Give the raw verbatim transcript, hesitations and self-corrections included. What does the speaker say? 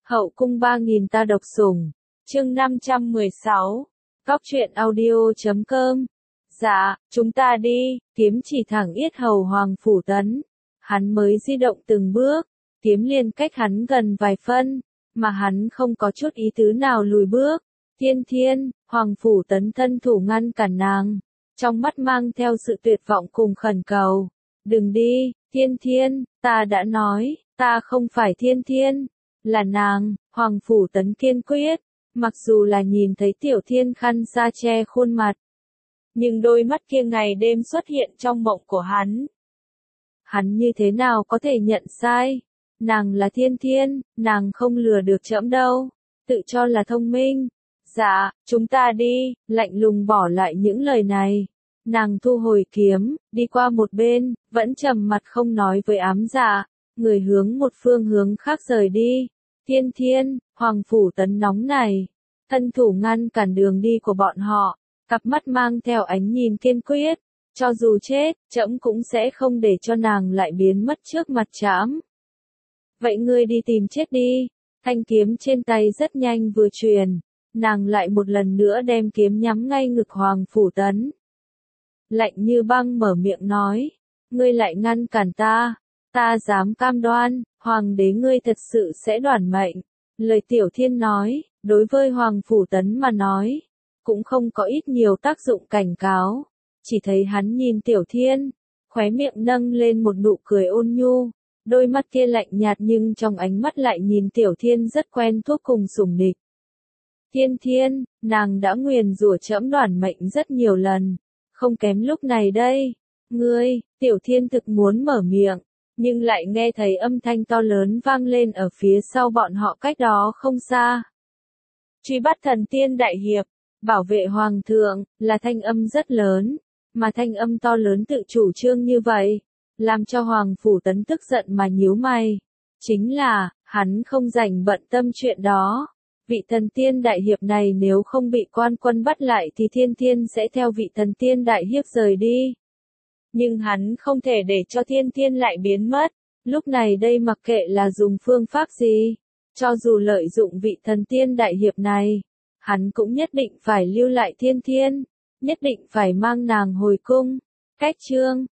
Hậu cung ba nghìn ta độc sủng, chương năm trăm mười sáu, Cóc truyện audio chấm com. Dạ, chúng ta đi, kiếm chỉ thẳng yết hầu Hoàng Phủ Tấn. Hắn mới di động từng bước, kiếm liền cách hắn gần vài phân, mà hắn không có chút ý tứ nào lùi bước. Thiên Thiên, Hoàng Phủ Tấn thân thủ ngăn cản nàng, trong mắt mang theo sự tuyệt vọng cùng khẩn cầu. Đừng đi, Thiên Thiên, ta đã nói, ta không phải Thiên Thiên, là nàng. Hoàng Phủ Tấn kiên quyết, mặc dù là nhìn thấy Tiểu Thiên khăn ra che khuôn mặt, nhưng đôi mắt kia ngày đêm xuất hiện trong mộng của hắn. Hắn như thế nào có thể nhận sai? Nàng là Thiên Thiên, nàng không lừa được trẫm đâu, tự cho là thông minh. Dạ, chúng ta đi, lạnh lùng bỏ lại những lời này. Nàng thu hồi kiếm, đi qua một bên, vẫn trầm mặt không nói với ám dạ, người hướng một phương hướng khác rời đi. Thiên Thiên, Hoàng Phủ Tấn nóng này, thân thủ ngăn cản đường đi của bọn họ, cặp mắt mang theo ánh nhìn kiên quyết, cho dù chết, trẫm cũng sẽ không để cho nàng lại biến mất trước mặt trẫm. Vậy ngươi đi tìm chết đi. Thanh kiếm trên tay rất nhanh vừa truyền, nàng lại một lần nữa đem kiếm nhắm ngay ngực Hoàng Phủ Tấn. Lạnh như băng mở miệng nói, ngươi lại ngăn cản ta, ta dám cam đoan, Hoàng đế ngươi thật sự sẽ đoản mệnh. Lời Tiểu Thiên nói, đối với Hoàng Phủ Tấn mà nói, cũng không có ít nhiều tác dụng cảnh cáo. Chỉ thấy hắn nhìn Tiểu Thiên, khóe miệng nâng lên một nụ cười ôn nhu, đôi mắt kia lạnh nhạt nhưng trong ánh mắt lại nhìn Tiểu Thiên rất quen thuộc cùng sủng nịch. Thiên Thiên, nàng đã nguyền rủa trẫm đoản mệnh rất nhiều lần, không kém lúc này đây. Ngươi, Tiểu Thiên thực muốn mở miệng, nhưng lại nghe thấy âm thanh to lớn vang lên ở phía sau bọn họ cách đó không xa. Truy bắt thần tiên đại hiệp, bảo vệ hoàng thượng, là thanh âm rất lớn, mà thanh âm to lớn tự chủ trương như vậy, làm cho Hoàng Phủ Tấn tức giận mà nhíu mày. Chính là, hắn không rảnh bận tâm chuyện đó. Vị thần tiên đại hiệp này nếu không bị quan quân bắt lại thì Thiên Thiên sẽ theo vị thần tiên đại hiệp rời đi. Nhưng hắn không thể để cho Thiên Thiên lại biến mất. Lúc này đây mặc kệ là dùng phương pháp gì, cho dù lợi dụng vị thần tiên đại hiệp này, hắn cũng nhất định phải lưu lại Thiên Thiên, nhất định phải mang nàng hồi cung. Cách chương